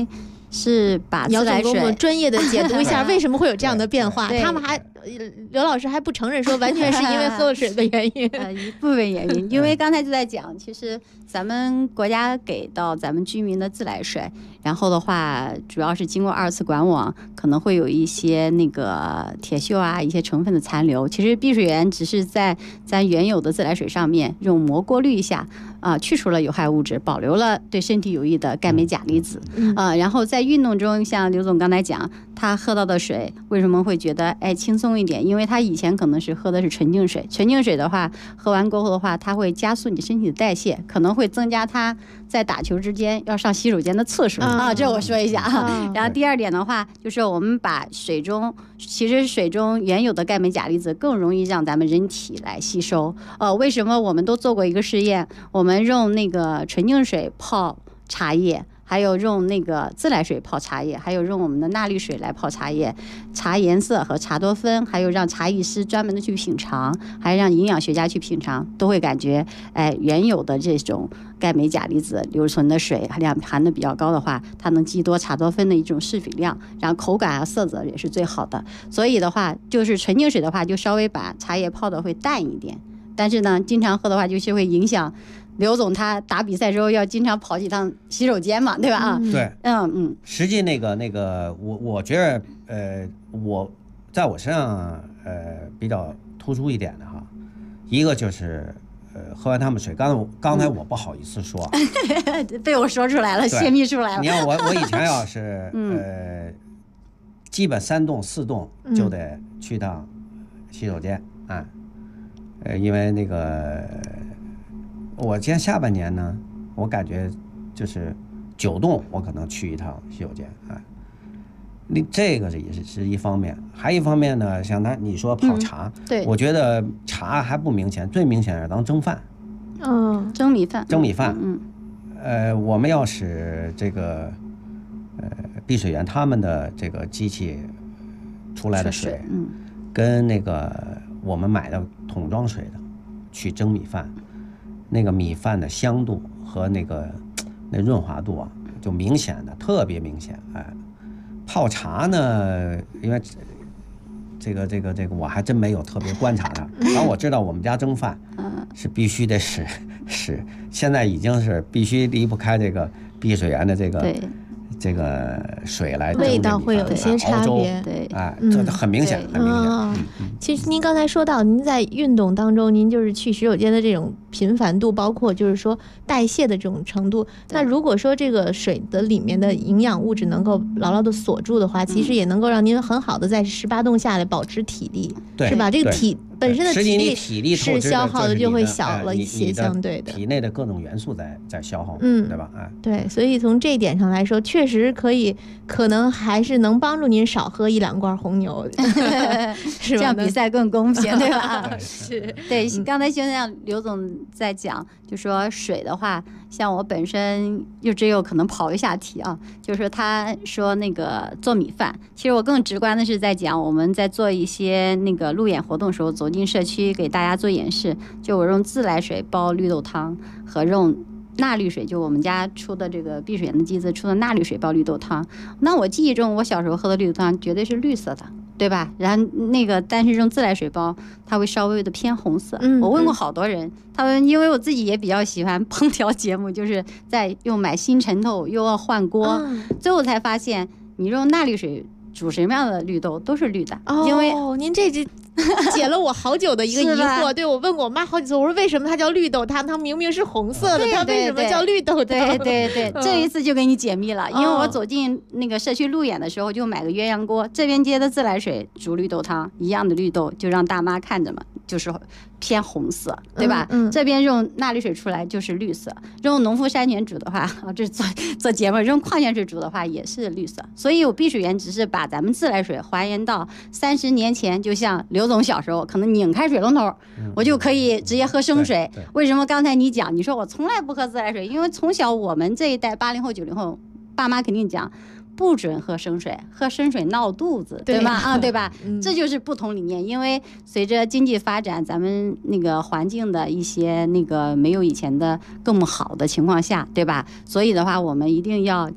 是把自来水姚总给我们专业的解读一下为什么会有这样的变化。 对他们还刘老师还不承认说完全是因为喝了水的原因。 一部分原因，因为刚才就在讲，其实咱们国家给到咱们居民的自来水，然后的话主要是经过2次管网，可能会有一些那个铁锈啊一些成分的残留。其实碧水园只是在咱原有的自来水上面用膜过滤一下去除了有害物质，保留了对身体有益的钙镁钾离子然后在运动中，像刘总刚才讲，他喝到的水为什么会觉得轻松一点？因为他以前可能是喝的是纯净水，纯净水的话喝完过后的话，它会加速你身体的代谢，可能会增加它在打球之间要上洗手间的次数这我说一下然后第二点的话，就是我们把其实水中原有的钙镁钾离子更容易让咱们人体来吸收。为什么我们都做过一个实验？我们用那个纯净水泡茶叶，还有用那个自来水泡茶叶，还有用我们的钠氯水来泡茶叶，茶颜色和茶多酚，还有让茶艺师专门的去品尝，还让营养学家去品尝，都会感觉原有的这种钙镁钾离子留存的水量含的比较高的话，它能激多茶多酚的一种释放量，然后口感色泽也是最好的。所以的话，就是纯净水的话，就稍微把茶叶泡的会淡一点，但是呢，经常喝的话，就是会影响。刘总他打比赛之后要经常跑几趟洗手间嘛，对吧？ 对，实际那个我觉得我在我身上比较突出一点的哈，一个就是喝完他们水，刚才我不好意思说， 被我说出来了，泄密出来了。 你看我以前要是基本3栋4栋就得去趟洗手间因为那个。我今天下半年呢，我感觉就是9栋，我可能去一趟洗手间那这个也是一方面，还一方面呢，像你说泡茶， 对， 我觉得茶还不明显，最明显是当蒸饭， 蒸米饭， 我们要使这个碧水园他们的这个机器出来的水，跟那个我们买的桶装水的去蒸米饭。那个米饭的香度和那润滑度就明显的特别明显泡茶呢，因为这个我还真没有特别观察它。然后我知道我们家蒸饭是必须得使，现在已经是必须离不开这个碧水园的这个水来蒸， 味道会有一些差别， 对， 这很明显，很明显。 其实您刚才说到，您在运动当中，您就是去洗手间的这种频繁度，包括就是说代谢的这种程度。那如果说这个水的里面的营养物质能够牢牢的锁住的话，其实也能够让您很好的在18栋下来保持体力，是吧？这个本身的体力是消耗的就会小了一些，相对的体内的各种元素在消耗，对吧？ 对，所以从这一点上来说，确实可能还是能帮助您少喝1-2罐红牛，是吧？ 这样比赛更公平，对吧？ 是， 对。刚才就像刘总在讲，就说水的话，像我本身只有可能跑一下题就是他说那个做米饭，其实我更直观的是在讲我们在做一些那个路演活动的时候，走进社区给大家做演示，就我用自来水煲绿豆汤和用钠氯水，就我们家出的这个碧水园的机子出的钠氯水煲绿豆汤。那我记忆中我小时候喝的绿豆汤绝对是绿色的，对吧？然后但是用自来水煲它会稍微的偏红色。我问过好多人，他们因为我自己也比较喜欢烹调节目，就是在又买新陈头又要换锅，最后才发现你用钠氯水煮什么样的绿豆都是绿的。因为您这解了我好久的一个疑惑。对，我问过我妈好几次，我说为什么它叫绿豆汤？它明明是红色的，它为什么叫绿豆汤？ 对，这一次就给你解密了。因为我走进那个社区路演的时候，就买个鸳鸯锅，这边接的自来水煮绿豆汤，一样的绿豆就让大妈看着嘛，就是偏红色，对吧？这边用钠氯水出来就是绿色，用农夫山泉煮的话，这是做节目，用矿泉水煮的话也是绿色。所以我碧水园只是把咱们自来水还原到30年前，就像刘总小时候可能拧开水龙头，我就可以直接喝生水。为什么刚才你讲，你说我从来不喝自来水？因为从小我们这一代80后90后，爸妈肯定讲不准喝生水，喝生水闹肚子，对吗？对吧？这就是不同理念。因为随着经济发展，咱们那个环境的一些那个没有以前的更好的情况下，对吧？所以的话，我们一定要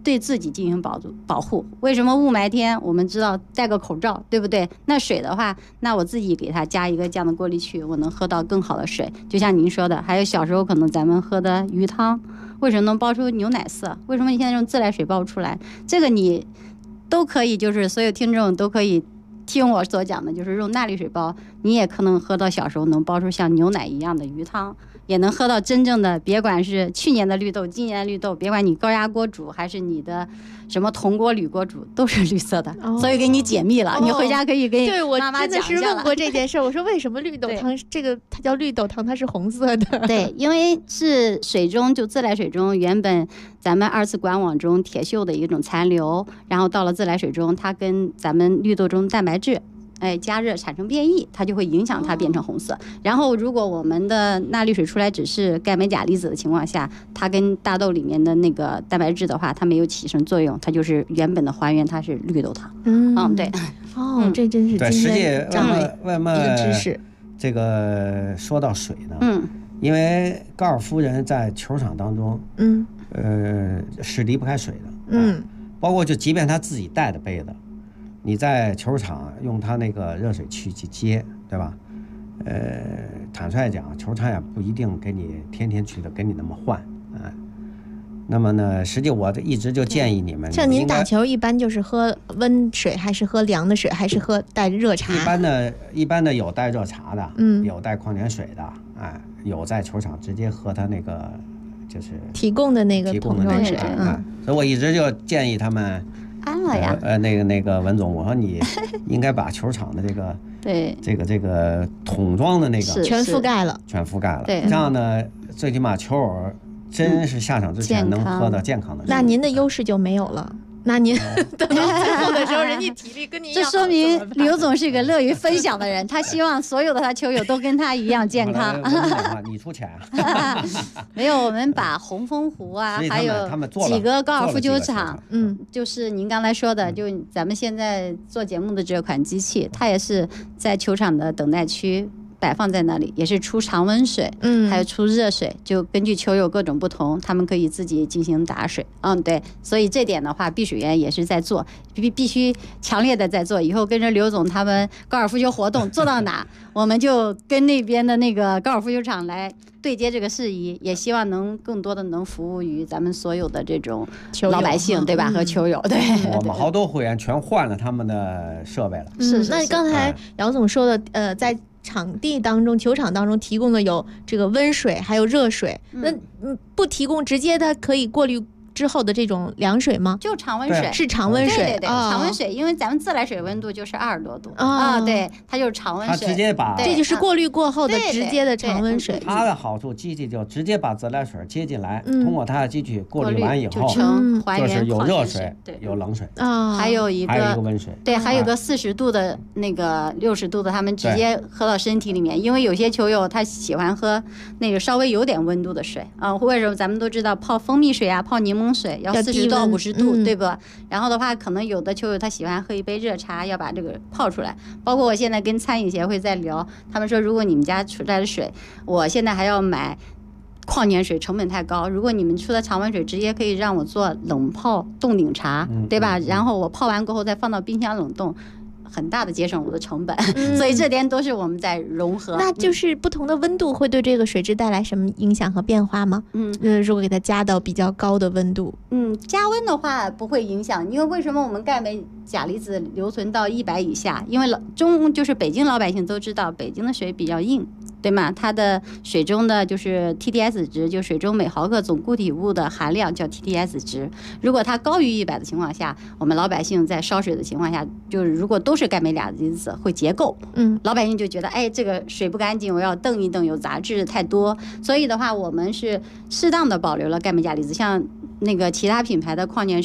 对自己进行保护。为什么雾霾天我们知道戴个口罩，对不对？那水的话，那我自己给它加一个这样的过滤器，我能喝到更好的水。就像您说的，还有小时候可能咱们喝的鱼汤，为什么能煲出牛奶色？为什么你现在用自来水煲不出来？这个你都可以，就是所有听众都可以听我所讲的，就是用钠氯水煲，你也可能喝到小时候能煲出像牛奶一样的鱼汤，也能喝到真正的，别管是去年的绿豆，今年的绿豆，别管你高压锅煮还是你的什么铜锅铝锅煮，都是绿色的。所以给你解密了，你回家可以给妈妈讲一下了。对，我真的是问过这件事，我说为什么绿豆汤这个它叫绿豆汤，它是红色的？ 对，因为是水中就自来水中原本咱们二次管网中铁锈的一种残留，然后到了自来水中，它跟咱们绿豆中蛋白质加热产生变异，它就会影响它变成红色。然后如果我们的钠氯水出来只是钙镁钾离子的情况下，它跟大豆里面的那个蛋白质的话，它没有起什么作用，它就是原本的还原，它是绿豆汤。对。 这真是今天长了为什么知识。 这个说到水呢？因为高尔夫人在球场当中，是离不开水的。包括就即便他自己带的杯子。你在球场用它那个热水器去接，对吧？坦率讲，球场也不一定给你天天去的给你那么换，那么呢，实际我一直就建议你们， 像您打球一般就是喝温水，还是喝凉的水，还是喝带热茶？ 一般的有带热茶的，有带矿泉水的，有在球场直接喝它那个就是提供的那个桶装水，所以我一直就建议他们。 安了呀， 那个文总，我说你应该把球场的这个对这个桶装的那个全覆盖了， 对， 这样呢，最起码球友真是下场之前能喝到健康的水。 那您的优势就没有了。那您等到最后的时候，人家体力跟您一样， 这说明刘总是个乐于分享的人，他希望所有的他球友都跟他一样健康。 你出钱没有，我们把红枫湖啊，还有几个高尔夫球场，就是您刚才说的，就咱们现在做节目的这款机器，它也是在球场的等待区摆放在那里，也是出常温水，还有出热水，就根据球友各种不同，他们可以自己进行打水。对，所以这点的话，碧水园也是在做，必须强烈的在做。以后跟着刘总他们高尔夫球活动做到哪，我们就跟那边的那个高尔夫球场来对接这个事宜，也希望能更多的能服务于咱们所有的这种老百姓，对吧？和球友，对。 我们好多会员全换了他们的设备了。 那刚才姚总说的，在场地当中，球场当中提供的有这个温水，还有热水。那不提供直接的可以过滤之后的这种凉水吗？ 就常温水， 是常温水， 对，常温水，因为咱们自来水温度就是20多度对，它就是常温水， 它直接把这就是过滤过后的直接的常温水。 它的好处，机器就直接把自来水接进来，通过它的机器过滤完以后，就是有热水，有冷水还有一个温水， 对，还有个40度的那个60度的，他们直接喝到身体里面。因为有些球友他喜欢喝那个稍微有点温度的水为什么咱们都知道泡蜂蜜水啊，泡柠檬水要40到50度，对吧？然后的话，可能有的球友他喜欢喝一杯热茶，要把这个泡出来。包括我现在跟餐饮协会在聊，他们说如果你们家出来的水，我现在还要买矿泉水，成本太高。如果你们出的常温水，直接可以让我做冷泡冻顶茶，对吧？然后我泡完过后再放到冰箱冷冻。很大的节省我的成本，所以这点都是我们在融合。 那就是不同的温度会对这个水质带来什么影响和变化吗？如果给它加到比较高的温度， 加温的话不会影响，因为为什么我们钙镁钾离子留存到100以下？因为就是北京老百姓都知道，北京的水比较硬，对吗？它的水中的就是 TDS 值，就水中每毫克总固体物的含量叫 TDS 值。如果它高于100的情况下，我们老百姓在烧水的情况下，就是如果都是钙镁钾离子会结垢，老百姓就觉得这个水不干净，我要瞪一瞪，有杂质太多。所以的话，我们是适当的保留了钙镁钾离子，像那个其他品牌的矿泉水，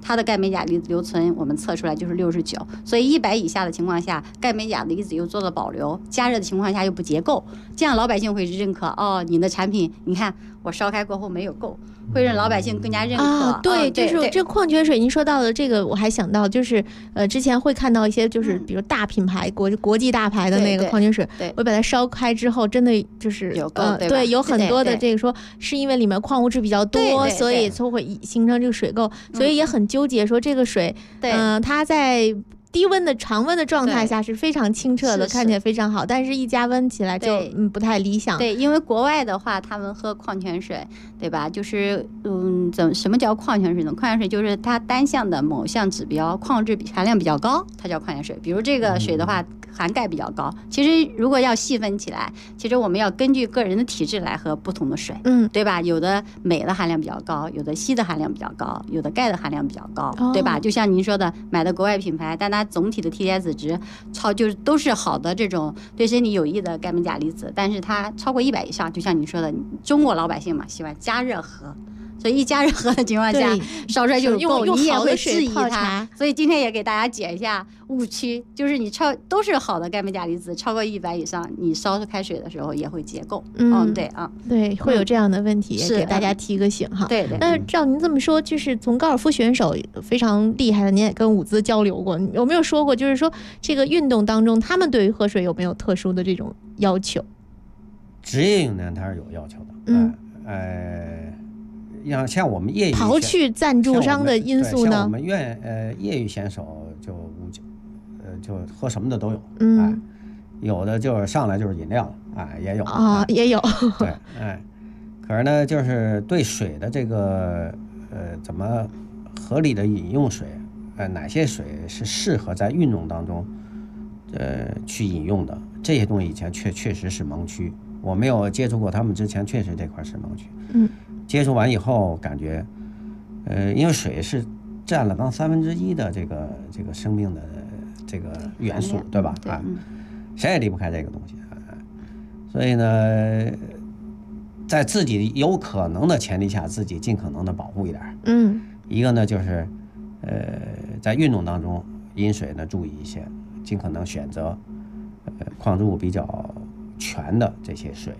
它的钙镁钾离子留存我们测出来就是69，所以100以下的情况下，钙镁钾离子又做了保留，加热的情况下又不结构，这样老百姓会认可哦，你的产品你看我烧开过后没有垢，会让老百姓更加认可。 对，就是这矿泉水，您说到的这个，我还想到就是之前会看到一些就是比如大品牌国际大牌的那个矿泉水，我把它烧开之后，真的就是有垢， 对，有很多的这个说是因为里面矿物质比较多，所以就会形成这个水垢，所以也很纠结说这个水，它在低温的常温的状态下是非常清澈的，看起来非常好，但是一加温起来就不太理想。 对，因为国外的话，他们喝矿泉水，对吧？就是什么叫矿泉水呢？矿泉水就是它单项的某项指标矿物质含量比较高，它叫矿泉水。比如这个水的话，含钙比较高。其实如果要细分起来，其实我们要根据个人的体质来喝不同的水，对吧？有的镁的含量比较高，有的硒的含量比较高，有的钙的含量比较高，对吧？就像您说的，买的国外品牌，但它总体的 TDS 值就是都是好的这种对身体有益的钙镁钾离子，但是它超过100以上，就像你说的，中国老百姓嘛喜欢加热喝，所以一加热喝的情况下烧出来就是够，你也会质疑它。所以今天也给大家解一下误区，就是你都是好的钙镁钾离子，超过100以上，你烧开水的时候也会结垢。 对，会有这样的问题，也给大家提个醒哈。 对。 那照您这么说，就是从高尔夫选手非常厉害的，您也跟伍兹交流过，有没有说过，就是说这个运动当中，他们对于喝水有没有特殊的这种要求？ 职业运动员他是有要求的，像我们业余刨去赞助商的因素呢， 像我们业余选手就喝什么的都有，有的就是上来就是饮料也有也有， 对，可是呢，就是对水的这个怎么合理的饮用水，哪些水是适合在运动当中去饮用的，这些东西以前确实是盲区。我没有接触过他们之前，确实这块是盲区。接触完以后感觉，因为水是占了刚1/3的这个生命的这个元素，对吧？谁也离不开这个东西。所以呢，在自己有可能的前提下，自己尽可能的保护一点。一个呢就是在运动当中饮水呢注意一些，尽可能选择矿物比较全的这些水，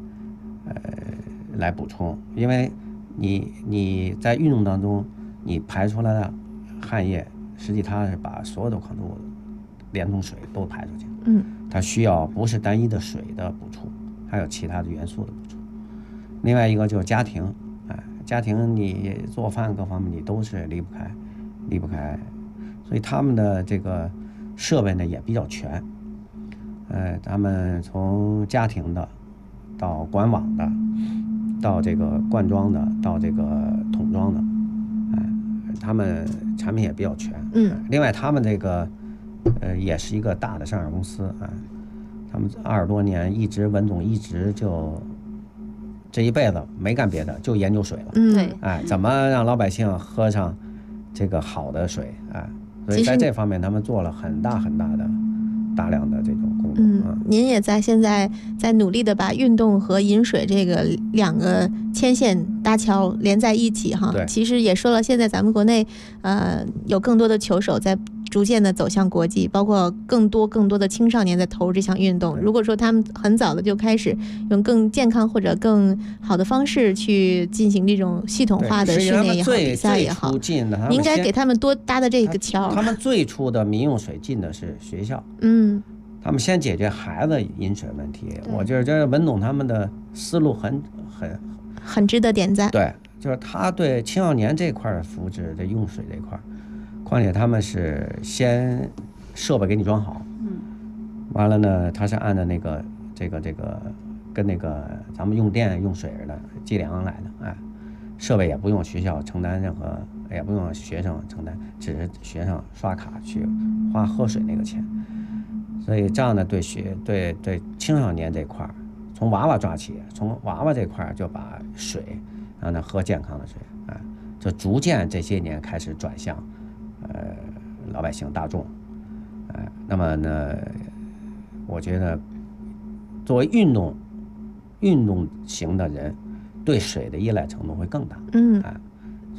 来补充，因为你在运动当中你排出来的汗液，实际它是把所有的矿物连同水都排出去，它需要不是单一的水的补充，还有其他的元素的补充。另外一个就是家庭，家庭你做饭各方面你都是离不开，所以他们的这个设备呢也比较全，他们从家庭的到管网的，到这个灌装的，到这个桶装的，他们产品也比较全。另外他们这个也是一个大的上市公司，他们20多年一直文总一直就这一辈子没干别的，就研究水了。怎么让老百姓喝上这个好的水，所以在这方面他们做了很大大量的这种工作。 您也现在在努力的把运动和饮水这个两个牵线搭桥连在一起哈。其实也说了，现在咱们国内有更多的球手在逐渐的走向国际，包括更多的青少年在投入这项运动。如果说他们很早的就开始用更健康或者更好的方式去进行这种系统化的训练也好，比赛也好，你应该给他们多搭的这个桥。 他们最初的民用水进的是学校，他们先解决孩子饮水问题。我觉得这文总他们的思路很值得点赞。 对，就是他对青少年这块的扶持，这用水这块。况且他们是先设备给你装好，完了呢，他是按照那个这个跟那个咱们用电用水的计量来的，设备也不用学校承担任何，也不用学生承担，只是学生刷卡去花喝水那个钱。所以这样的对青少年这块，从娃娃抓起，从娃娃这块就把水让他喝健康的水，就逐渐这些年开始转向。老百姓大众，那么呢，我觉得作为运动型的人，对水的依赖程度会更大，所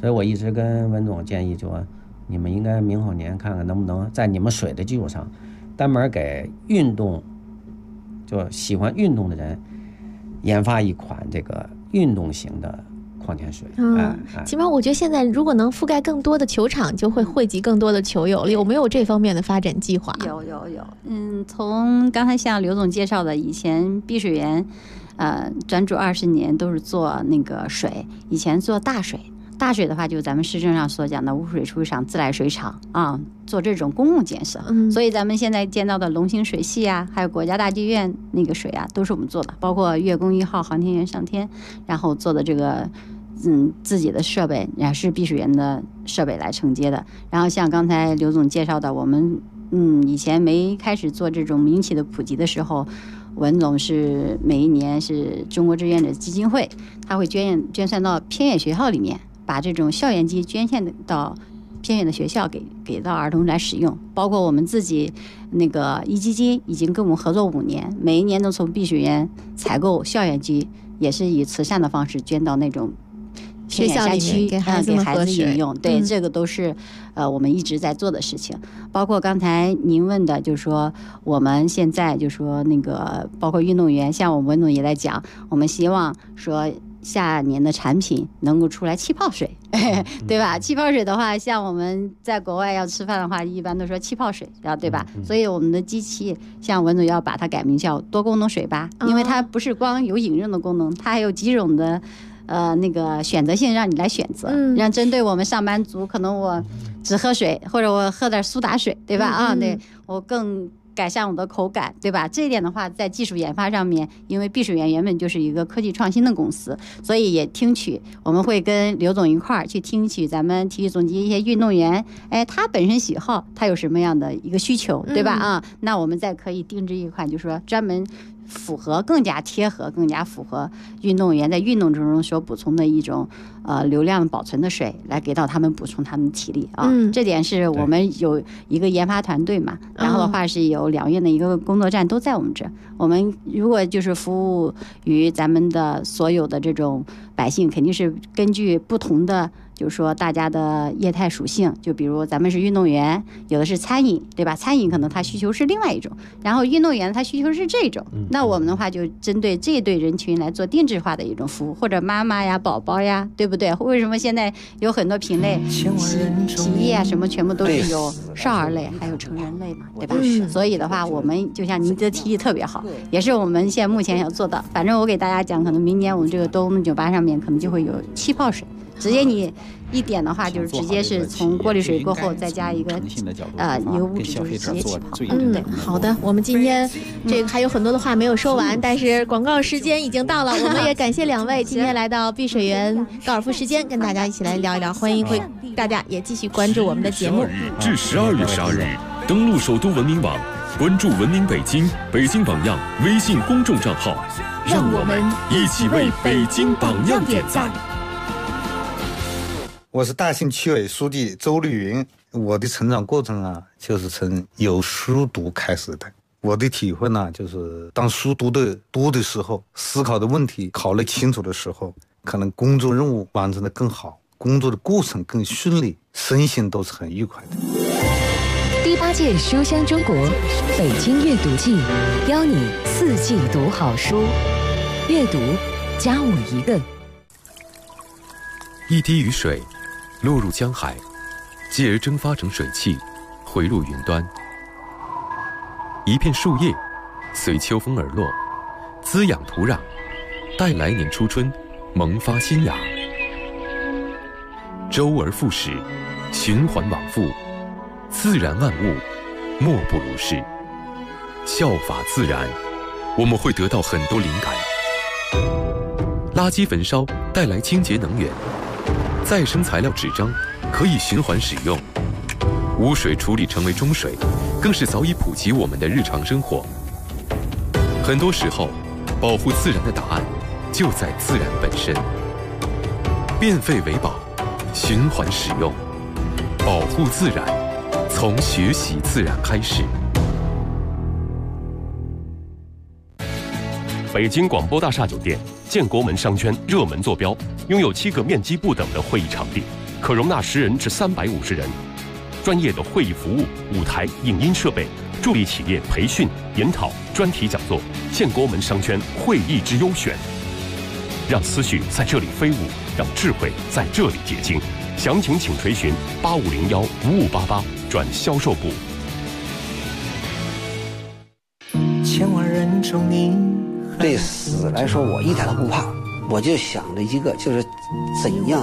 所以我一直跟文总建议，就说你们应该明后年看看能不能在你们水的基础上，专门给运动，就喜欢运动的人研发一款这个运动型的矿泉水。 起码我觉得现在如果能覆盖更多的球场，就会汇集更多的球友了。有没有这方面的发展计划？ 有。从刚才像刘总介绍的，以前碧水园，专注20年都是做那个水，以前做大水。大水的话，就咱们市政上所讲的污水处理厂、自来水厂啊，做这种公共建设。所以咱们现在见到的龙兴水系啊，还有国家大剧院那个水啊，都是我们做的，包括月宫1号航天员上天，然后做的这个自己的设备，也是碧水园的设备来承接的。然后像刚才刘总介绍的，我们以前没开始做这种民企的普及的时候，文总是每一年是中国志愿者基金会，他会捐献到偏远学校里面，把这种校园机捐献到偏远的学校给到儿童来使用。包括我们自己那个壹基金已经跟我们合作5年，每一年都从碧水园采购校园机，也是以慈善的方式捐到那种学校里面给孩子饮用。对，这个都是我们一直在做的事情。包括刚才您问的，就是说我们现在就说那个包括运动员，像我们文总也在讲，我们希望说下年的产品能够出来气泡水，对吧？气泡水的话，像我们在国外要吃饭的话，一般都说气泡水，对吧？所以我们的机器，像文总要把它改名叫多功能水吧，因为它不是光有饮用的功能，它还有几种的那个选择性让你来选择，让针对我们上班族，可能我只喝水，或者我喝点苏打水，对吧？对，我更改善我的口感，对吧？这一点的话，在技术研发上面，因为碧水园原本就是一个科技创新的公司，所以也听取，我们会跟刘总一块儿去听取咱们体育总局一些运动员，他本身喜好，他有什么样的一个需求，对吧？那我们再可以定制一款，就是说专门符合、更加贴合、更加符合运动员在运动中所补充的一种流量保存的水，来给到他们补充他们的体力啊。这点是我们有一个研发团队嘛，然后的话是有2院的一个工作站都在我们这。我们如果就是服务于咱们的所有的这种百姓，肯定是根据不同的，就是说大家的业态属性，就比如咱们是运动员，有的是餐饮，对吧？餐饮可能他需求是另外一种，然后运动员他需求是这种，那我们的话就针对这一对人群来做定制化的一种服务，或者妈妈呀、宝宝呀，对不对？为什么现在有很多品类，洗衣啊什么，全部都是有少儿类，还有成人类嘛，对吧？所以的话，我们就像您的提议特别好，也是我们现在目前要做到。反正我给大家讲，可能明年我们这个多功能酒吧上面可能就会有气泡水。直接你一点的话，就是直接是从过滤水过后再加一个一个物质，就是直接气泡。 对，好的，我们今天这个还有很多的话没有说完，但是广告时间已经到了，我们也感谢2位今天来到碧水园高尔夫时间，跟大家一起来聊一聊。欢迎大家也继续关注我们的节目。 12日至12月12日，登录首都文明网，关注文明北京、北京榜样微信公众账号，让我们一起为北京榜样点赞。 我是大兴区委书记周绿云。我的成长过程啊，就是从有书读开始的。我的体会呢，就是当书读的多的时候，思考的问题考虑清楚的时候，可能工作任务完成的更好，工作的过程更顺利，身心都是很愉快的。 第8届书香中国北京阅读季，邀你4季读好书，阅读加我一个。 一滴雨水落入江海，继而蒸发成水汽，回入云端。一片树叶随秋风而落，滋养土壤，待来年初春萌发新芽。周而复始，循环往复，自然万物莫不如是。效法自然，我们会得到很多灵感。垃圾焚烧带来清洁能源，再生材料纸张可以循环使用，污水处理成为中水，更是早已普及我们的日常生活。很多时候，保护自然的答案就在自然本身。变废为宝，循环使用，保护自然，从学习自然开始。 北京广播大厦酒店建国门商圈热门坐标，拥有7个面积不等的会议场地， 可容纳10人至350人。专业的会议服务、舞台、影音设备，助力企业培训、研讨、专题讲座，建国门商圈会议之优选。让思绪在这里飞舞，让智慧在这里结晶。详情请垂询8501-5588转销售部。 千万人中你对死来说，我一点都不怕，我就想着一个，就是怎样